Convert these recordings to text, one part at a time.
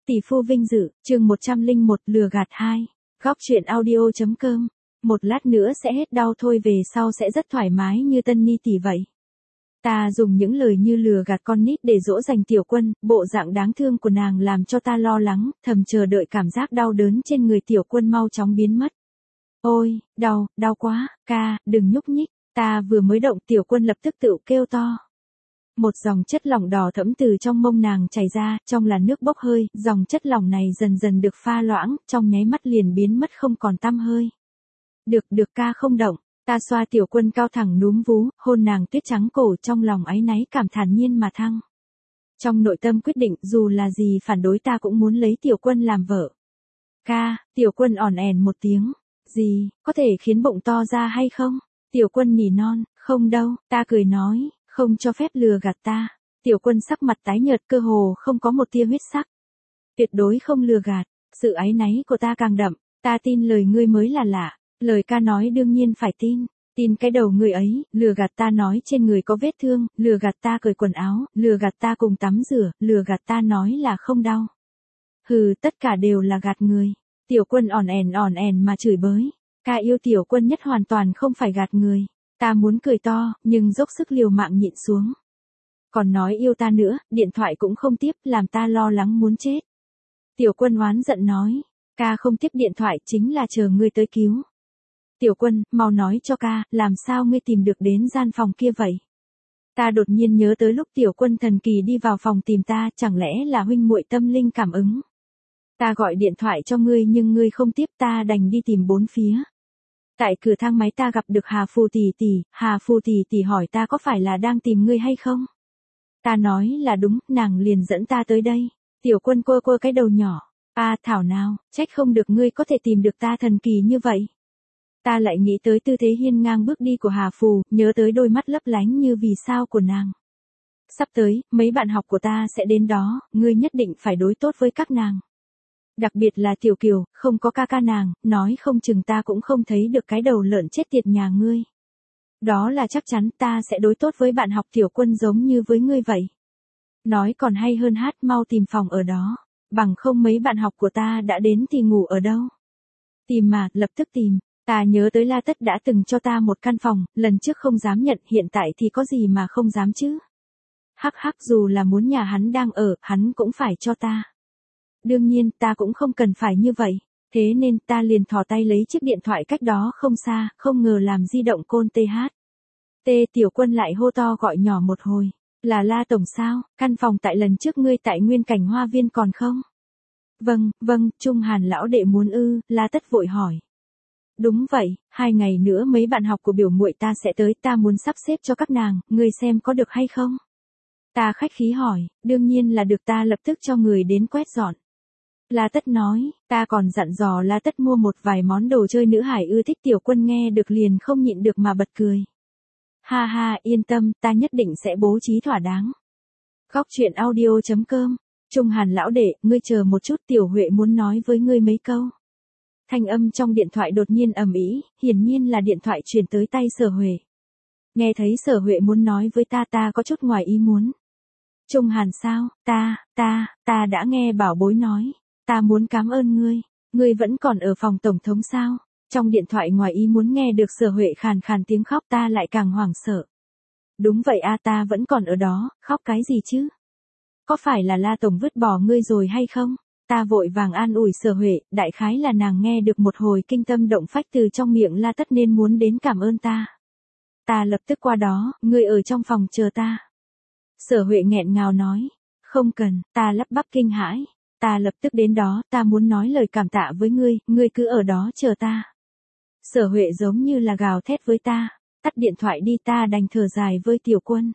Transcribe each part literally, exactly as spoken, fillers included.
Tỷ phu vinh dự, chương một trăm lẻ một lừa gạt hai. Góc truyện audio.com. Một lát nữa sẽ hết đau thôi, về sau sẽ rất thoải mái như tân ni tỷ vậy. Ta dùng những lời như lừa gạt con nít để dỗ dành Tiểu Quân, bộ dạng đáng thương của nàng làm cho ta lo lắng, thầm chờ đợi cảm giác đau đớn trên người Tiểu Quân mau chóng biến mất. Ôi, đau, đau quá, ca, đừng nhúc nhích. Ta vừa mới động Tiểu Quân lập tức tự kêu to. Một dòng chất lỏng đỏ thẫm từ trong mông nàng chảy ra, trong là nước bốc hơi, dòng chất lỏng này dần dần được pha loãng, trong nháy mắt liền biến mất không còn tăm hơi. Được, được ca không động, ta xoa Tiểu Quân cao thẳng núm vú, hôn nàng tuyết trắng cổ, trong lòng áy náy cảm thản nhiên mà thăng. Trong nội tâm quyết định, dù là gì phản đối ta cũng muốn lấy Tiểu Quân làm vợ. Ca, Tiểu Quân ỏn ẻn một tiếng. Gì, có thể khiến bụng to ra hay không? Tiểu Quân nỉ non, không đâu, ta cười nói. Không cho phép lừa gạt ta. Tiểu Quân sắc mặt tái nhợt, cơ hồ không có một tia huyết sắc. Tuyệt đối không lừa gạt. Sự áy náy của ta càng đậm. Ta tin lời ngươi mới là lạ. Lời ca nói đương nhiên phải tin. Tin cái đầu ngươi ấy. Lừa gạt ta nói trên người có vết thương. Lừa gạt ta cởi quần áo. Lừa gạt ta cùng tắm rửa. Lừa gạt ta nói là không đau. Hừ, tất cả đều là gạt người. Tiểu Quân ỏn ẻn ỏn ẻn mà chửi bới. Ca yêu Tiểu Quân nhất hoàn toàn không phải gạt người. Ta muốn cười to, nhưng dốc sức liều mạng nhịn xuống. Còn nói yêu ta nữa, điện thoại cũng không tiếp, làm ta lo lắng muốn chết. Tiểu Quân oán giận nói, ca không tiếp điện thoại chính là chờ ngươi tới cứu. Tiểu Quân, mau nói cho ca, làm sao ngươi tìm được đến gian phòng kia vậy? Ta đột nhiên nhớ tới lúc Tiểu Quân thần kỳ đi vào phòng tìm ta, chẳng lẽ là huynh muội tâm linh cảm ứng? Ta gọi điện thoại cho ngươi nhưng ngươi không tiếp, ta đành đi tìm bốn phía. Tại cửa thang máy ta gặp được Hà Phù tỷ tỷ, Hà Phù tỷ tỷ hỏi ta có phải là đang tìm ngươi hay không? Ta nói là đúng, nàng liền dẫn ta tới đây. Tiểu Quân quơ quơ cái đầu nhỏ, a thảo nào, trách không được ngươi có thể tìm được ta thần kỳ như vậy. Ta lại nghĩ tới tư thế hiên ngang bước đi của Hà Phù, nhớ tới đôi mắt lấp lánh như vì sao của nàng. Sắp tới, mấy bạn học của ta sẽ đến đó, ngươi nhất định phải đối tốt với các nàng. Đặc biệt là Tiểu Kiều, không có ca ca nàng, nói không chừng ta cũng không thấy được cái đầu lợn chết tiệt nhà ngươi. Đó là chắc chắn, ta sẽ đối tốt với bạn học Tiểu Quân giống như với ngươi vậy. Nói còn hay hơn hát, mau tìm phòng ở đó. Bằng không mấy bạn học của ta đã đến thì ngủ ở đâu. Tìm mà, lập tức tìm. Ta nhớ tới La Tất đã từng cho ta một căn phòng, lần trước không dám nhận, hiện tại thì có gì mà không dám chứ. Hắc hắc, dù là muốn nhà hắn đang ở, hắn cũng phải cho ta. Đương nhiên, ta cũng không cần phải như vậy. Thế nên ta liền thò tay lấy chiếc điện thoại cách đó không xa, không ngờ làm di động côn tê hát. Tê Tiểu Quân lại hô to gọi nhỏ một hồi. Là La Tổng sao, căn phòng tại lần trước ngươi tại Nguyên Cảnh Hoa Viên còn không? Vâng, vâng, Trung Hàn lão đệ muốn ư, La Tất vội hỏi. Đúng vậy, hai ngày nữa mấy bạn học của biểu muội ta sẽ tới, ta muốn sắp xếp cho các nàng, ngươi xem có được hay không? Ta khách khí hỏi, đương nhiên là được, ta lập tức cho người đến quét dọn. La Tất nói, ta còn dặn dò La Tất mua một vài món đồ chơi nữ hải ưa thích. Tiểu Quân nghe được liền không nhịn được mà bật cười. Ha ha, yên tâm, ta nhất định sẽ bố trí thỏa đáng. Góc truyện audio.com. Trung Hàn lão đệ, ngươi chờ một chút, Tiểu Huệ muốn nói với ngươi mấy câu. Thanh âm trong điện thoại đột nhiên ầm ĩ, hiển nhiên là điện thoại truyền tới tay Sở Huệ. Nghe thấy Sở Huệ muốn nói với ta, ta có chút ngoài ý muốn. Trung Hàn sao, ta, ta, ta đã nghe bảo bối nói. Ta muốn cảm ơn ngươi, ngươi vẫn còn ở phòng tổng thống sao? Trong điện thoại ngoài ý muốn nghe được Sở Huệ khàn khàn tiếng khóc, ta lại càng hoảng sợ. Đúng vậy a, ta vẫn còn ở đó, khóc cái gì chứ? Có phải là La Tổng vứt bỏ ngươi rồi hay không? Ta vội vàng an ủi Sở Huệ, đại khái là nàng nghe được một hồi kinh tâm động phách từ trong miệng La Tất nên muốn đến cảm ơn ta. Ta lập tức qua đó, ngươi ở trong phòng chờ ta. Sở Huệ nghẹn ngào nói, không cần, ta lắp bắp kinh hãi. Ta lập tức đến đó, ta muốn nói lời cảm tạ với ngươi, ngươi cứ ở đó chờ ta. Sở Huệ giống như là gào thét với ta, tắt điện thoại đi, ta đành thở dài với Tiểu Quân.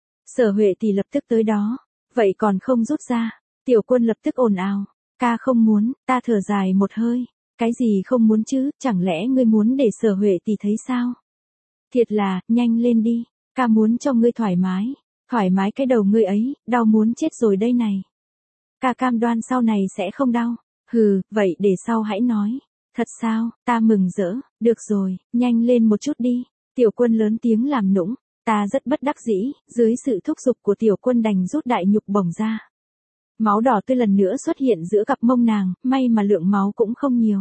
Sở Huệ thì lập tức tới đó, vậy còn không rút ra. Tiểu Quân lập tức ồn ào, ca không muốn, ta thở dài một hơi, cái gì không muốn chứ, chẳng lẽ ngươi muốn để Sở Huệ thì thấy sao? Thiệt là, nhanh lên đi, ca muốn cho ngươi thoải mái, thoải mái cái đầu ngươi ấy, đau muốn chết rồi đây này. Ca cam đoan sau này sẽ không đau. Hừ, vậy để sau hãy nói. Thật sao, ta mừng rỡ, được rồi, nhanh lên một chút đi. Tiểu Quân lớn tiếng làm nũng, ta rất bất đắc dĩ, dưới sự thúc giục của Tiểu Quân đành rút đại nhục bổng ra. Máu đỏ tươi lần nữa xuất hiện giữa cặp mông nàng, may mà lượng máu cũng không nhiều.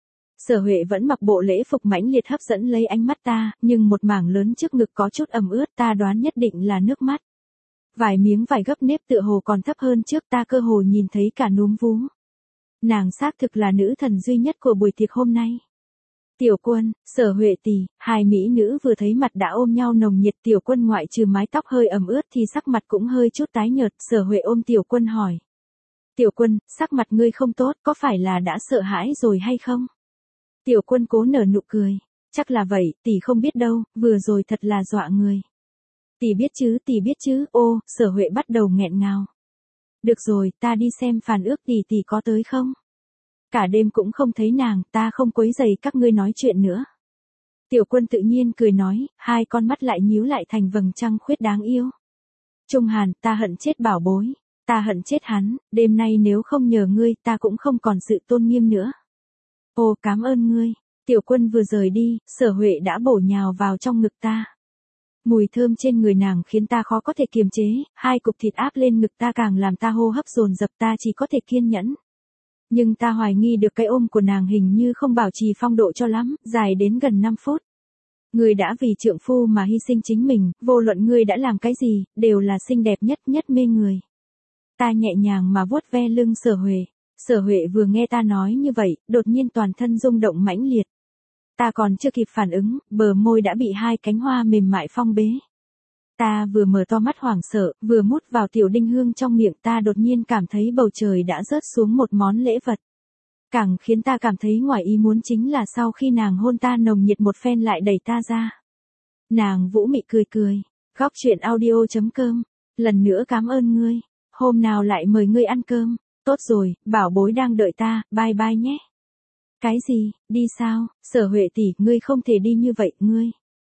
Sở Huệ vẫn mặc bộ lễ phục mãnh liệt hấp dẫn lấy ánh mắt ta, nhưng một mảng lớn trước ngực có chút ẩm ướt, ta đoán nhất định là nước mắt. Vài miếng vải gấp nếp tựa hồ còn thấp hơn trước, ta cơ hồ nhìn thấy cả núm vú. Nàng xác thực là nữ thần duy nhất của buổi tiệc hôm nay. Tiểu Quân, Sở Huệ tỷ, hai mỹ nữ vừa thấy mặt đã ôm nhau nồng nhiệt. Tiểu Quân ngoại trừ mái tóc hơi ẩm ướt thì sắc mặt cũng hơi chút tái nhợt. Sở Huệ ôm Tiểu Quân hỏi. Tiểu Quân, sắc mặt ngươi không tốt, có phải là đã sợ hãi rồi hay không? Tiểu Quân cố nở nụ cười. Chắc là vậy, tỷ không biết đâu, vừa rồi thật là dọa người. Tỷ biết chứ, tỷ biết chứ, ô, Sở Huệ bắt đầu nghẹn ngào. Được rồi, ta đi xem phàn ước tỷ tỷ có tới không? Cả đêm cũng không thấy nàng, ta không quấy rầy các ngươi nói chuyện nữa. Tiểu Quân tự nhiên cười nói, hai con mắt lại nhíu lại thành vầng trăng khuyết đáng yêu. Trung Hàn, ta hận chết bảo bối, ta hận chết hắn, đêm nay nếu không nhờ ngươi, ta cũng không còn sự tôn nghiêm nữa. Ô, cảm ơn ngươi. Tiểu Quân vừa rời đi, Sở Huệ đã bổ nhào vào trong ngực ta. Mùi thơm trên người nàng khiến ta khó có thể kiềm chế, hai cục thịt áp lên ngực ta càng làm ta hô hấp dồn dập, ta chỉ có thể kiên nhẫn. Nhưng ta hoài nghi được cái ôm của nàng hình như không bảo trì phong độ cho lắm, dài đến gần năm phút. Ngươi đã vì trượng phu mà hy sinh chính mình, vô luận ngươi đã làm cái gì, đều là xinh đẹp nhất nhất mê người. Ta nhẹ nhàng mà vuốt ve lưng Sở Huệ. Sở Huệ vừa nghe ta nói như vậy, đột nhiên toàn thân rung động mãnh liệt. Ta còn chưa kịp phản ứng, bờ môi đã bị hai cánh hoa mềm mại phong bế. Ta vừa mở to mắt hoảng sợ, vừa mút vào tiểu đinh hương trong miệng, ta đột nhiên cảm thấy bầu trời đã rớt xuống một món lễ vật. Càng khiến ta cảm thấy ngoài ý muốn chính là sau khi nàng hôn ta nồng nhiệt một phen lại đẩy ta ra. Nàng vũ mị cười cười. Góc truyện audio chấm com. Lần nữa cảm ơn ngươi. Hôm nào lại mời ngươi ăn cơm. Tốt rồi, bảo bối đang đợi ta, bye bye nhé. Cái gì, đi sao, Sở Huệ tỷ, ngươi không thể đi như vậy, ngươi.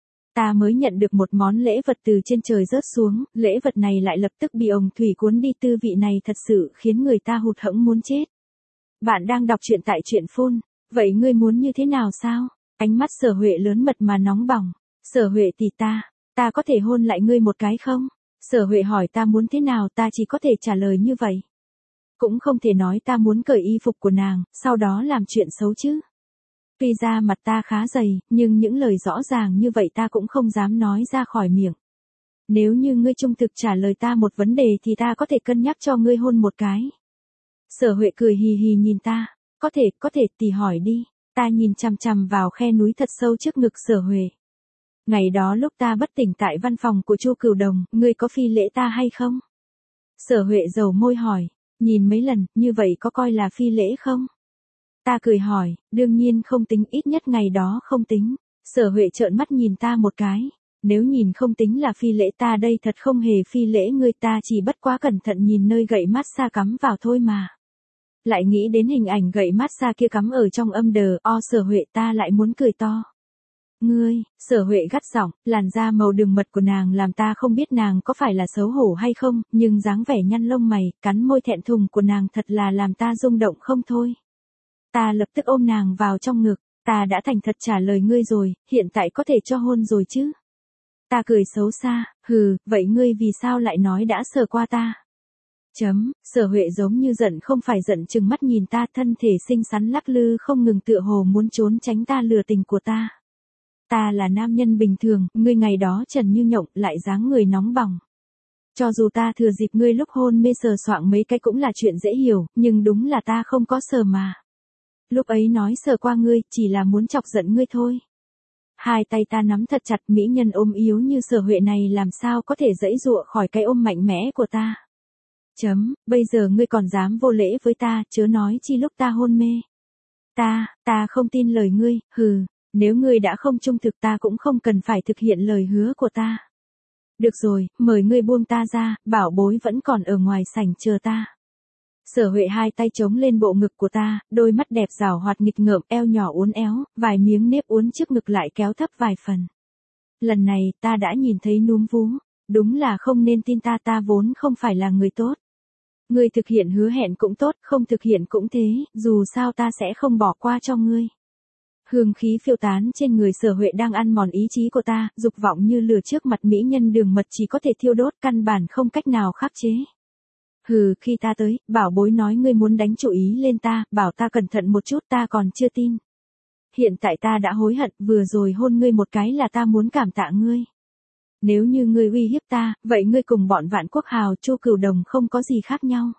Ta mới nhận được một món lễ vật từ trên trời rớt xuống, lễ vật này lại lập tức bị ông thủy cuốn đi, tư vị này thật sự khiến người ta hụt hẫng muốn chết. Bạn đang đọc truyện tại truyện phun, vậy ngươi muốn như thế nào sao? Ánh mắt Sở Huệ lớn mật mà nóng bỏng. Sở Huệ tỷ ta, ta có thể hôn lại ngươi một cái không? Sở Huệ hỏi ta muốn thế nào, ta chỉ có thể trả lời như vậy. Cũng không thể nói ta muốn cởi y phục của nàng, sau đó làm chuyện xấu chứ. Tuy ra mặt ta khá dày, nhưng những lời rõ ràng như vậy ta cũng không dám nói ra khỏi miệng. Nếu như ngươi trung thực trả lời ta một vấn đề thì ta có thể cân nhắc cho ngươi hôn một cái. Sở Huệ cười hì hì nhìn ta. Có thể, có thể, tỷ hỏi đi. Ta nhìn chằm chằm vào khe núi thật sâu trước ngực Sở Huệ. Ngày đó lúc ta bất tỉnh tại văn phòng của Chu Cửu Đồng, ngươi có phi lễ ta hay không? Sở Huệ dầu môi hỏi. Nhìn mấy lần, như vậy có coi là phi lễ không? Ta cười hỏi, đương nhiên không tính, ít nhất ngày đó không tính. Sở Huệ trợn mắt nhìn ta một cái. Nếu nhìn không tính là phi lễ ta đây thật không hề phi lễ ngươi, ta chỉ bất quá cẩn thận nhìn nơi gậy massage cắm vào thôi mà. Lại nghĩ đến hình ảnh gậy massage kia cắm ở trong âm đờ, o Sở Huệ ta lại muốn cười to. Ngươi, Sở Huệ gắt giọng, làn da màu đường mật của nàng làm ta không biết nàng có phải là xấu hổ hay không, nhưng dáng vẻ nhăn lông mày, cắn môi thẹn thùng của nàng thật là làm ta rung động không thôi. Ta lập tức ôm nàng vào trong ngực, ta đã thành thật trả lời ngươi rồi, hiện tại có thể cho hôn rồi chứ. Ta cười xấu xa, hừ, vậy ngươi vì sao lại nói đã sờ qua ta? Chấm, Sở Huệ giống như giận không phải giận, trừng mắt nhìn ta, thân thể xinh xắn lắc lư không ngừng tựa hồ muốn trốn tránh ta lừa tình của ta. Ta là nam nhân bình thường, ngươi ngày đó trần như nhộng, lại dáng người nóng bỏng. Cho dù ta thừa dịp ngươi lúc hôn mê sờ soạng mấy cái cũng là chuyện dễ hiểu, nhưng đúng là ta không có sờ mà. Lúc ấy nói sờ qua ngươi, chỉ là muốn chọc giận ngươi thôi. Hai tay ta nắm thật chặt, mỹ nhân ôm yếu như Sở Huệ này làm sao có thể giãy giụa khỏi cái ôm mạnh mẽ của ta. Chấm, bây giờ ngươi còn dám vô lễ với ta, chớ nói chi lúc ta hôn mê. Ta, ta không tin lời ngươi, hừ, nếu ngươi đã không trung thực ta cũng không cần phải thực hiện lời hứa của ta. Được rồi, mời ngươi buông ta ra, bảo bối vẫn còn ở ngoài sảnh chờ ta. Sở Huệ hai tay chống lên bộ ngực của ta, đôi mắt đẹp rảo hoạt nghịch ngợm, eo nhỏ uốn éo, vài miếng nếp uốn trước ngực lại kéo thấp vài phần. Lần này, ta đã nhìn thấy núm vú, đúng là không nên tin ta, ta vốn không phải là người tốt. Ngươi thực hiện hứa hẹn cũng tốt, không thực hiện cũng thế, dù sao ta sẽ không bỏ qua cho ngươi. Hương khí phiêu tán trên người Sở Huệ đang ăn mòn ý chí của ta, dục vọng như lửa trước mặt mỹ nhân đường mật chỉ có thể thiêu đốt, căn bản không cách nào khắc chế. Hừ, khi ta tới, bảo bối nói ngươi muốn đánh chủ ý lên ta, bảo ta cẩn thận một chút ta còn chưa tin. Hiện tại ta đã hối hận, vừa rồi hôn ngươi một cái là ta muốn cảm tạ ngươi. Nếu như ngươi uy hiếp ta, vậy ngươi cùng bọn Vạn Quốc Hào, Chu Cửu Đồng không có gì khác nhau.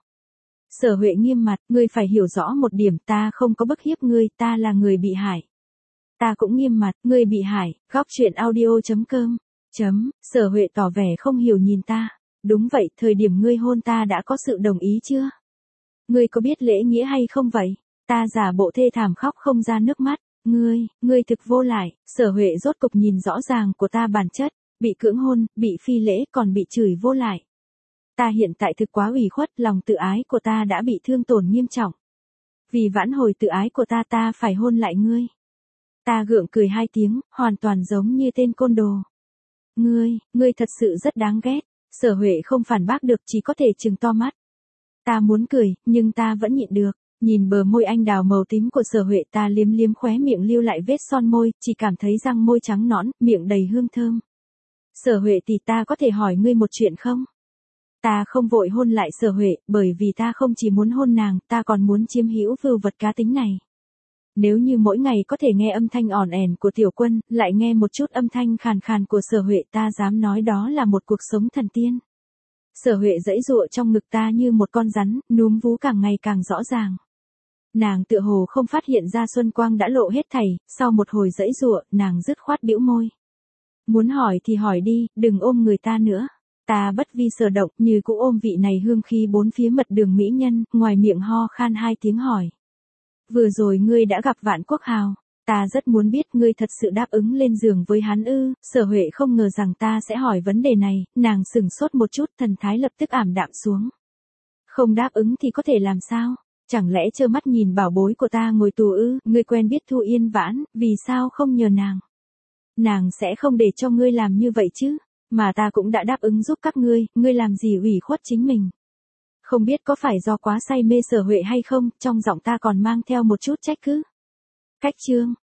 Sở Huệ nghiêm mặt, ngươi phải hiểu rõ một điểm, ta không có bức hiếp ngươi, ta là người bị hại. Ta cũng nghiêm mặt, ngươi bị hại, góc truyện audio chấm com. Chấm, Sở Huệ tỏ vẻ không hiểu nhìn ta. Đúng vậy, thời điểm ngươi hôn ta đã có sự đồng ý chưa? Ngươi có biết lễ nghĩa hay không vậy? Ta giả bộ thê thảm khóc không ra nước mắt. Ngươi, ngươi thực vô lại, Sở Huệ rốt cục nhìn rõ ràng của ta bản chất, bị cưỡng hôn, bị phi lễ còn bị chửi vô lại. Ta hiện tại thực quá ủy khuất, lòng tự ái của ta đã bị thương tổn nghiêm trọng. Vì vãn hồi tự ái của ta ta phải hôn lại ngươi. Ta gượng cười hai tiếng, hoàn toàn giống như tên côn đồ. Ngươi, ngươi thật sự rất đáng ghét. Sở Huệ không phản bác được, chỉ có thể trừng to mắt. Ta muốn cười, nhưng ta vẫn nhịn được. Nhìn bờ môi anh đào màu tím của Sở Huệ, ta liếm liếm khóe miệng lưu lại vết son môi, chỉ cảm thấy răng môi trắng nõn, miệng đầy hương thơm. Sở Huệ thì ta có thể hỏi ngươi một chuyện không? Ta không vội hôn lại Sở Huệ, bởi vì ta không chỉ muốn hôn nàng, ta còn muốn chiếm hữu vưu vật cá tính này. Nếu như mỗi ngày có thể nghe âm thanh ỏn ẻn của Tiểu Quân, lại nghe một chút âm thanh khàn khàn của Sở Huệ, ta dám nói đó là một cuộc sống thần tiên. Sở Huệ giãy giụa trong ngực ta như một con rắn, núm vú càng ngày càng rõ ràng. Nàng tựa hồ không phát hiện ra Xuân Quang đã lộ hết thảy, sau một hồi giãy giụa, nàng dứt khoát bĩu môi. Muốn hỏi thì hỏi đi, đừng ôm người ta nữa. Ta bất vi sở động, như cũ ôm vị này hương khí bốn phía mật đường mỹ nhân, ngoài miệng ho khan hai tiếng hỏi. Vừa rồi ngươi đã gặp Vạn Quốc Hào, ta rất muốn biết ngươi thật sự đáp ứng lên giường với hắn ư? Sở Huệ không ngờ rằng ta sẽ hỏi vấn đề này, nàng sửng sốt một chút, thần thái lập tức ảm đạm xuống. Không đáp ứng thì có thể làm sao? Chẳng lẽ trơ mắt nhìn bảo bối của ta ngồi tù ư? Ngươi quen biết Thu Yên Vãn, vì sao không nhờ nàng? Nàng sẽ không để cho ngươi làm như vậy chứ? Mà ta cũng đã đáp ứng giúp các ngươi, ngươi làm gì ủy khuất chính mình? Không biết có phải do quá say mê Sở Huệ hay không, trong giọng ta còn mang theo một chút trách cứ. Cách chương